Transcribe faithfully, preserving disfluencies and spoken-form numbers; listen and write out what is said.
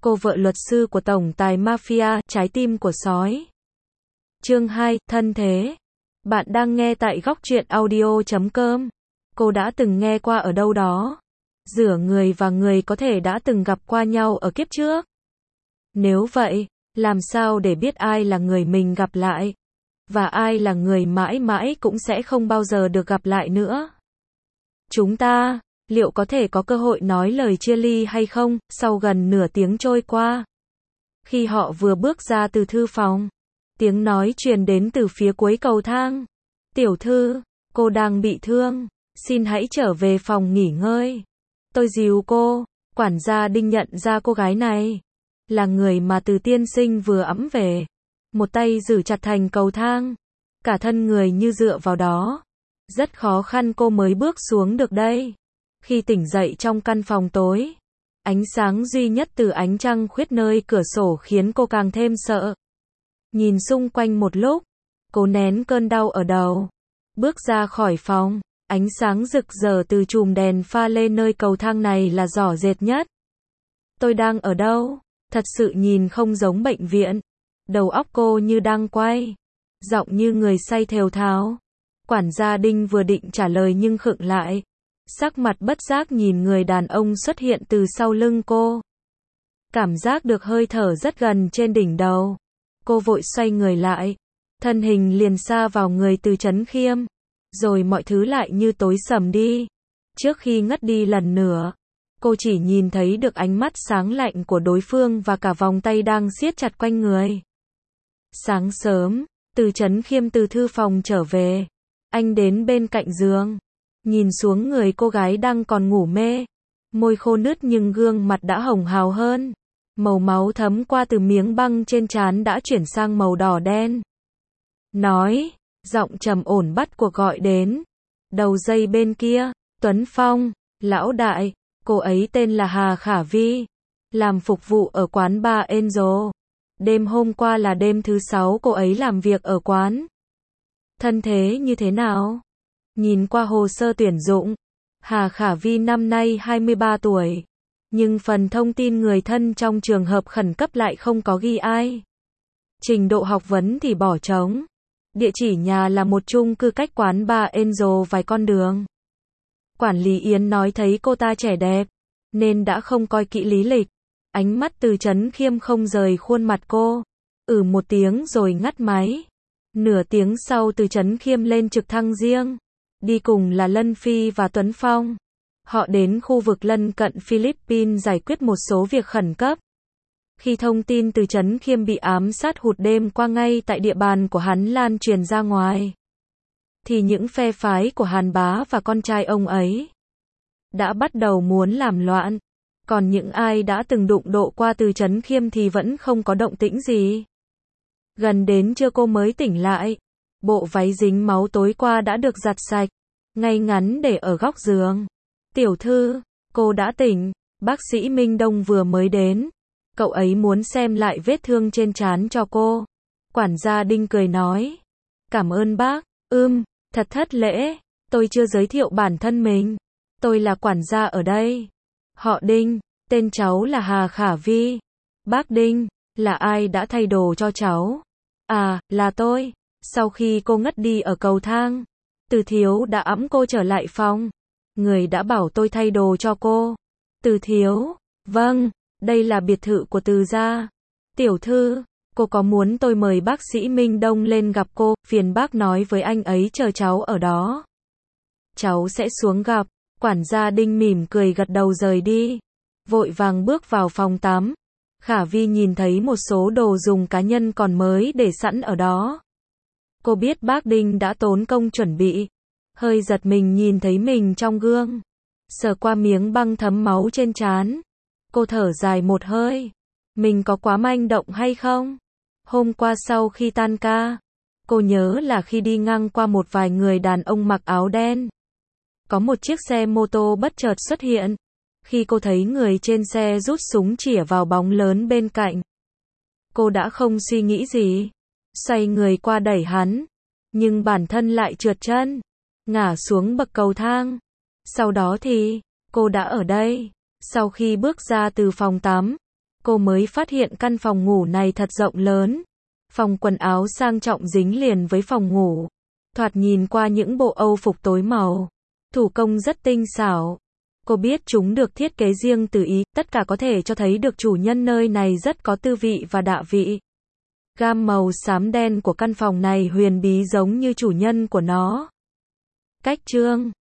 cô vợ luật sư của tổng tài mafia, trái tim của sói. Chương hai, thân thế. Bạn đang nghe tại góc truyện audio chấm com. Cô đã từng nghe qua ở đâu đó. Giữa người và người có thể đã từng gặp qua nhau ở kiếp trước. Nếu vậy, làm sao để biết ai là người mình gặp lại? Và ai là người mãi mãi cũng sẽ không bao giờ được gặp lại nữa? Chúng ta, liệu có thể có cơ hội nói lời chia ly hay không, sau gần nửa tiếng trôi qua? Khi họ vừa bước ra từ thư phòng, tiếng nói truyền đến từ phía cuối cầu thang. Tiểu thư, cô đang bị thương, xin hãy trở về phòng nghỉ ngơi. Tôi dìu cô. Quản gia Đinh nhận ra cô gái này là người mà Từ tiên sinh vừa ẵm về. Một tay giữ chặt thành cầu thang, cả thân người như dựa vào đó. Rất khó khăn cô mới bước xuống được đây. Khi tỉnh dậy trong căn phòng tối, ánh sáng duy nhất từ ánh trăng khuyết nơi cửa sổ khiến cô càng thêm sợ. Nhìn xung quanh một lúc, cô nén cơn đau ở đầu, bước ra khỏi phòng. Ánh sáng rực rỡ từ chùm đèn pha lê nơi cầu thang này là rõ rệt nhất. Tôi đang ở đâu? Thật sự nhìn không giống bệnh viện. Đầu óc cô như đang quay, giọng như người say thều thào. Quản gia Đinh vừa định trả lời nhưng khựng lại. Sắc mặt bất giác nhìn người đàn ông xuất hiện từ sau lưng cô. Cảm giác được hơi thở rất gần trên đỉnh đầu. Cô vội xoay người lại. Thân hình liền sa vào người Từ Chấn Khiêm. Rồi mọi thứ lại như tối sầm đi. Trước khi ngất đi lần nữa, cô chỉ nhìn thấy được ánh mắt sáng lạnh của đối phương và cả vòng tay đang siết chặt quanh người. Sáng sớm, Từ Chấn Khiêm từ thư phòng trở về. Anh đến bên cạnh giường, nhìn xuống người cô gái đang còn ngủ mê. Môi khô nứt nhưng gương mặt đã hồng hào hơn. Màu máu thấm qua từ miếng băng trên trán đã chuyển sang màu đỏ đen. Nói, giọng trầm ổn bắt cuộc gọi đến. Đầu dây bên kia, Tuấn Phong, lão đại, cô ấy tên là Hà Khả Vi, làm phục vụ ở quán bar Angel. Đêm hôm qua là đêm thứ sáu cô ấy làm việc ở quán. Thân thế như thế nào? Nhìn qua hồ sơ tuyển dụng, Hà Khả Vi năm nay hai mươi ba tuổi, nhưng phần thông tin người thân trong trường hợp khẩn cấp lại không có ghi ai. Trình độ học vấn thì bỏ trống. Địa chỉ nhà là một chung cư cách quán bar Angel vài con đường. Quản lý Yến nói thấy cô ta trẻ đẹp, nên đã không coi kỹ lý lịch. Ánh mắt Từ Chấn Khiêm không rời khuôn mặt cô. Ừ một tiếng rồi ngắt máy. Nửa tiếng sau Từ Chấn Khiêm lên trực thăng riêng. Đi cùng là Lân Phi và Tuấn Phong. Họ đến khu vực lân cận Philippines giải quyết một số việc khẩn cấp. Khi thông tin Từ Chấn Khiêm bị ám sát hụt đêm qua ngay tại địa bàn của hắn lan truyền ra ngoài, thì những phe phái của Hàn Bá và con trai ông ấy đã bắt đầu muốn làm loạn. Còn những ai đã từng đụng độ qua Từ Chấn Khiêm thì vẫn không có động tĩnh gì. Gần đến trưa cô mới tỉnh lại. Bộ váy dính máu tối qua đã được giặt sạch, ngay ngắn để ở góc giường. Tiểu thư, cô đã tỉnh. Bác sĩ Minh Đông vừa mới đến. Cậu ấy muốn xem lại vết thương trên trán cho cô. Quản gia Đinh cười nói. Cảm ơn bác. Ưm, thật thất lễ. Tôi chưa giới thiệu bản thân mình. Tôi là quản gia ở đây. Họ Đinh, tên cháu là Hà Khả Vi. Bác Đinh, là ai đã thay đồ cho cháu? À, là tôi. Sau khi cô ngất đi ở cầu thang, Từ Thiếu đã ẵm cô trở lại phòng. Người đã bảo tôi thay đồ cho cô. Từ Thiếu, vâng. Đây là biệt thự của Từ gia. Tiểu thư, cô có muốn tôi mời bác sĩ Minh Đông lên gặp cô, phiền bác nói với anh ấy chờ cháu ở đó. Cháu sẽ xuống gặp. Quản gia Đinh mỉm cười gật đầu rời đi. Vội vàng bước vào phòng tắm. Khả Vi nhìn thấy một số đồ dùng cá nhân còn mới để sẵn ở đó. Cô biết bác Đinh đã tốn công chuẩn bị. Hơi giật mình nhìn thấy mình trong gương. Sờ qua miếng băng thấm máu trên trán. Cô thở dài một hơi. Mình có quá manh động hay không? Hôm qua sau khi tan ca, cô nhớ là khi đi ngang qua một vài người đàn ông mặc áo đen. Có một chiếc xe mô tô bất chợt xuất hiện. Khi cô thấy người trên xe rút súng chĩa vào bóng lớn bên cạnh, cô đã không suy nghĩ gì. Xoay người qua đẩy hắn. Nhưng bản thân lại trượt chân, ngã xuống bậc cầu thang. Sau đó thì, cô đã ở đây. Sau khi bước ra từ phòng tắm, cô mới phát hiện căn phòng ngủ này thật rộng lớn. Phòng quần áo sang trọng dính liền với phòng ngủ. Thoạt nhìn qua những bộ âu phục tối màu. Thủ công rất tinh xảo. Cô biết chúng được thiết kế riêng từ Ý, tất cả có thể cho thấy được chủ nhân nơi này rất có tư vị và đạ vị. Gam màu xám đen của căn phòng này huyền bí giống như chủ nhân của nó. Cách chương